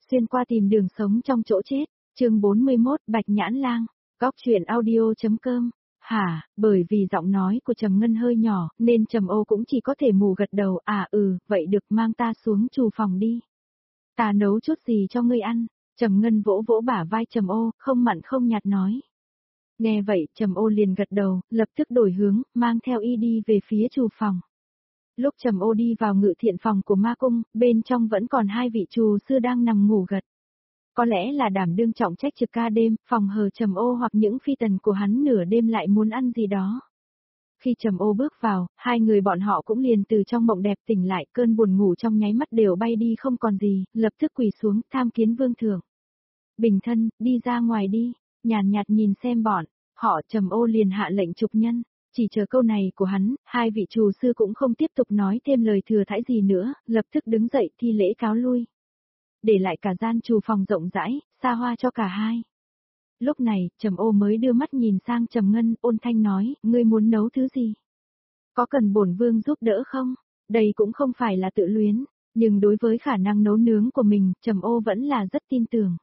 xuyên qua tìm đường sống trong chỗ chết, chương 41 Bạch Nhãn Lang, Góc truyện audio.com. Hả, bởi vì giọng nói của Trầm Ngân hơi nhỏ, nên Trầm Ô cũng chỉ có thể mù gật đầu, vậy được, mang ta xuống trù phòng đi. Ta nấu chút gì cho ngươi ăn? Trầm Ngân vỗ vỗ bả vai Trầm Ô, không mặn không nhạt nói. Nghe vậy, Trầm Ô liền gật đầu, lập tức đổi hướng, mang theo y đi về phía trù phòng. Lúc Trầm Ô đi vào ngự thiện phòng của ma cung, bên trong vẫn còn hai vị trù sư đang nằm ngủ gật. Có lẽ là đảm đương trọng trách trực ca đêm, phòng hờ Trầm Ô hoặc những phi tần của hắn nửa đêm lại muốn ăn gì đó. Khi Trầm Ô bước vào, hai người bọn họ cũng liền từ trong mộng đẹp tỉnh lại, cơn buồn ngủ trong nháy mắt đều bay đi không còn gì, lập tức quỳ xuống, tham kiến vương thượng. Bình thân, đi ra ngoài đi, nhàn nhạt nhìn xem bọn họ. Trầm Ô liền hạ lệnh trục nhân. Chỉ chờ câu này của hắn, hai vị trù sư cũng không tiếp tục nói thêm lời thừa thãi gì nữa, lập tức đứng dậy thi lễ cáo lui. Để lại cả gian trù phòng rộng rãi, xa hoa cho cả hai. Lúc này, Trầm Ô mới đưa mắt nhìn sang Trầm Ngân, ôn thanh nói, ngươi muốn nấu thứ gì? Có cần bổn vương giúp đỡ không? Đây cũng không phải là tự luyến, nhưng đối với khả năng nấu nướng của mình, Trầm Ô vẫn là rất tin tưởng.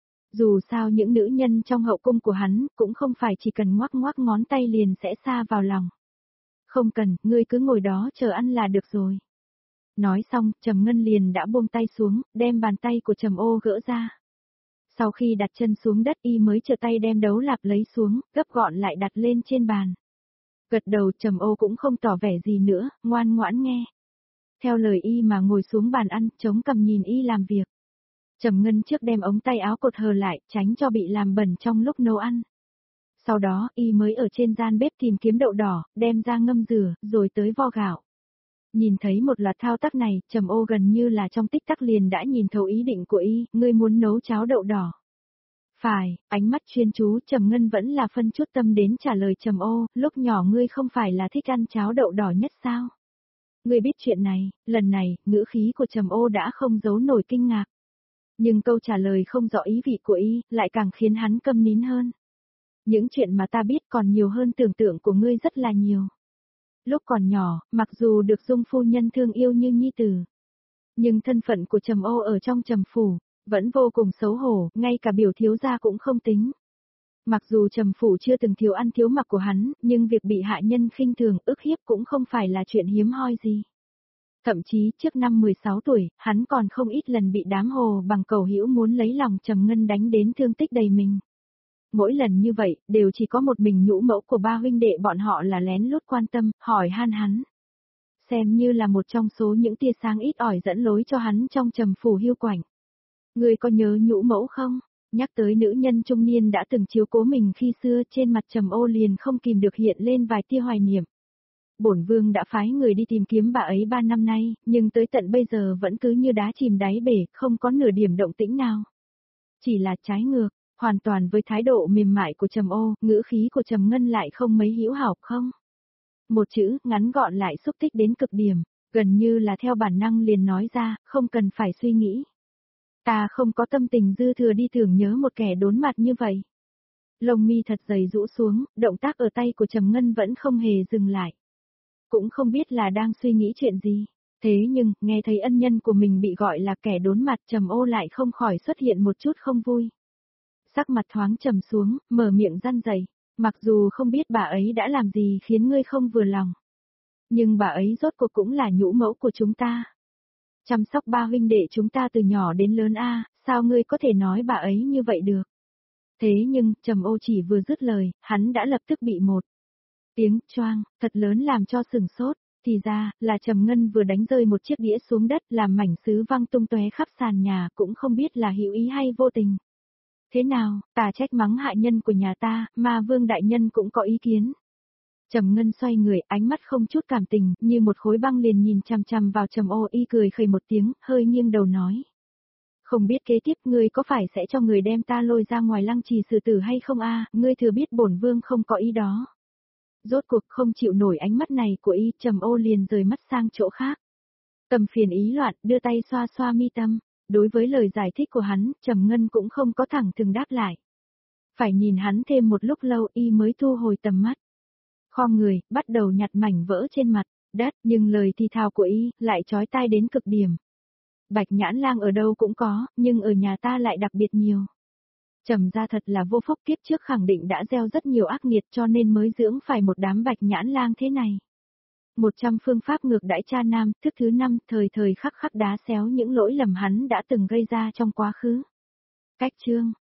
Dù sao những nữ nhân trong hậu cung của hắn, cũng không phải chỉ cần ngoắc ngoắc ngón tay liền sẽ xa vào lòng. Không cần, ngươi cứ ngồi đó chờ ăn là được rồi. Nói xong, Trầm Ngân liền đã buông tay xuống, đem bàn tay của Trầm Ô gỡ ra. Sau khi đặt chân xuống đất y mới trở tay đem đấu lạp lấy xuống, gấp gọn lại đặt lên trên bàn. Gật đầu Trầm Ô cũng không tỏ vẻ gì nữa, ngoan ngoãn nghe. Theo lời y mà ngồi xuống bàn ăn, chống cằm nhìn y làm việc. Trầm Ngân trước đem ống tay áo cột hờ lại, tránh cho bị làm bẩn trong lúc nấu ăn. Sau đó, y mới ở trên gian bếp tìm kiếm đậu đỏ, đem ra ngâm rửa, rồi tới vo gạo. Nhìn thấy một loạt thao tác này, Trầm Ô gần như là trong tích tắc liền đã nhìn thấu ý định của y, ngươi muốn nấu cháo đậu đỏ. Phải, ánh mắt chuyên chú Trầm Ngân vẫn là phân chút tâm đến trả lời Trầm Ô, lúc nhỏ ngươi không phải là thích ăn cháo đậu đỏ nhất sao? Ngươi biết chuyện này, lần này, ngữ khí của Trầm Ô đã không giấu nổi kinh ngạc. Nhưng câu trả lời không rõ ý vị của y, lại càng khiến hắn câm nín hơn. Những chuyện mà ta biết còn nhiều hơn tưởng tượng của ngươi rất là nhiều. Lúc còn nhỏ, mặc dù được Dung phu nhân thương yêu như nhi tử, nhưng thân phận của Trầm Ô ở trong Trầm phủ vẫn vô cùng xấu hổ, ngay cả biểu thiếu gia cũng không tính. Mặc dù Trầm phủ chưa từng thiếu ăn thiếu mặc của hắn, nhưng việc bị hạ nhân khinh thường, ức hiếp cũng không phải là chuyện hiếm hoi gì. Thậm chí trước năm 16 tuổi, hắn còn không ít lần bị đám hồ bằng cầu hữu muốn lấy lòng Trầm Ngân đánh đến thương tích đầy mình. Mỗi lần như vậy, đều chỉ có một mình nhũ mẫu của ba huynh đệ bọn họ là lén lút quan tâm, hỏi han hắn. Xem như là một trong số những tia sáng ít ỏi dẫn lối cho hắn trong Trầm phủ hiu quạnh. Ngươi có nhớ nhũ mẫu không? Nhắc tới nữ nhân trung niên đã từng chiếu cố mình khi xưa, trên mặt Trầm Ô liền không kìm được hiện lên vài tia hoài niệm. Bổn vương đã phái người đi tìm kiếm bà ấy 3 năm nay, nhưng tới tận bây giờ vẫn cứ như đá chìm đáy bể, không có nửa điểm động tĩnh nào. Chỉ là trái ngược, hoàn toàn với thái độ mềm mại của Trầm Ô, ngữ khí của Trầm Ngân lại không mấy hữu hảo không. Một chữ, ngắn gọn lại xúc tích đến cực điểm, gần như là theo bản năng liền nói ra, không cần phải suy nghĩ. Ta không có tâm tình dư thừa đi tưởng nhớ một kẻ đốn mặt như vậy. Lông mi thật dày rũ xuống, động tác ở tay của Trầm Ngân vẫn không hề dừng lại. Cũng không biết là đang suy nghĩ chuyện gì. Thế nhưng, nghe thấy ân nhân của mình bị gọi là kẻ đốn mặt, Trầm Ô lại không khỏi xuất hiện một chút không vui. Sắc mặt thoáng trầm xuống, mở miệng răn dày. Mặc dù không biết bà ấy đã làm gì khiến ngươi không vừa lòng. Nhưng bà ấy rốt cuộc cũng là nhũ mẫu của chúng ta. Chăm sóc ba huynh đệ chúng ta từ nhỏ đến lớn sao ngươi có thể nói bà ấy như vậy được. Thế nhưng, Trầm Ô chỉ vừa dứt lời, hắn đã lập tức bị một tiếng choang thật lớn làm cho sừng sốt, thì ra, là Trầm Ngân vừa đánh rơi một chiếc đĩa xuống đất làm mảnh sứ văng tung tóe khắp sàn nhà, cũng không biết là hữu ý hay vô tình. Thế nào, ta trách mắng hạ nhân của nhà ta, mà vương đại nhân cũng có ý kiến. Trầm Ngân xoay người, ánh mắt không chút cảm tình, như một khối băng liền nhìn chằm chằm vào Trầm Ô, y cười khẩy một tiếng, hơi nghiêng đầu nói. Không biết kế tiếp ngươi có phải sẽ cho người đem ta lôi ra ngoài lăng trì xử tử hay không ngươi thừa biết bổn vương không có ý đó. Rốt cuộc không chịu nổi ánh mắt này của y, Trầm Ô liền rời mắt sang chỗ khác. Tâm phiền ý loạn, đưa tay xoa xoa mi tâm. Đối với lời giải thích của hắn, Trầm Ngân cũng không có thẳng thừng đáp lại. Phải nhìn hắn thêm một lúc lâu y mới thu hồi tầm mắt. Khom người, bắt đầu nhặt mảnh vỡ trên mặt đất, nhưng lời thì thào của y lại chói tai đến cực điểm. Bạch nhãn lang ở đâu cũng có, nhưng ở nhà ta lại đặc biệt nhiều. Trầm ra thật là vô phúc, kiếp trước khẳng định đã gieo rất nhiều ác nghiệt cho nên mới dưỡng phải một đám bạch nhãn lang thế này. 100 phương pháp ngược đãi cha nam, thức thứ 5, thời thời khắc khắc đá xéo những lỗi lầm hắn đã từng gây ra trong quá khứ. Cách chương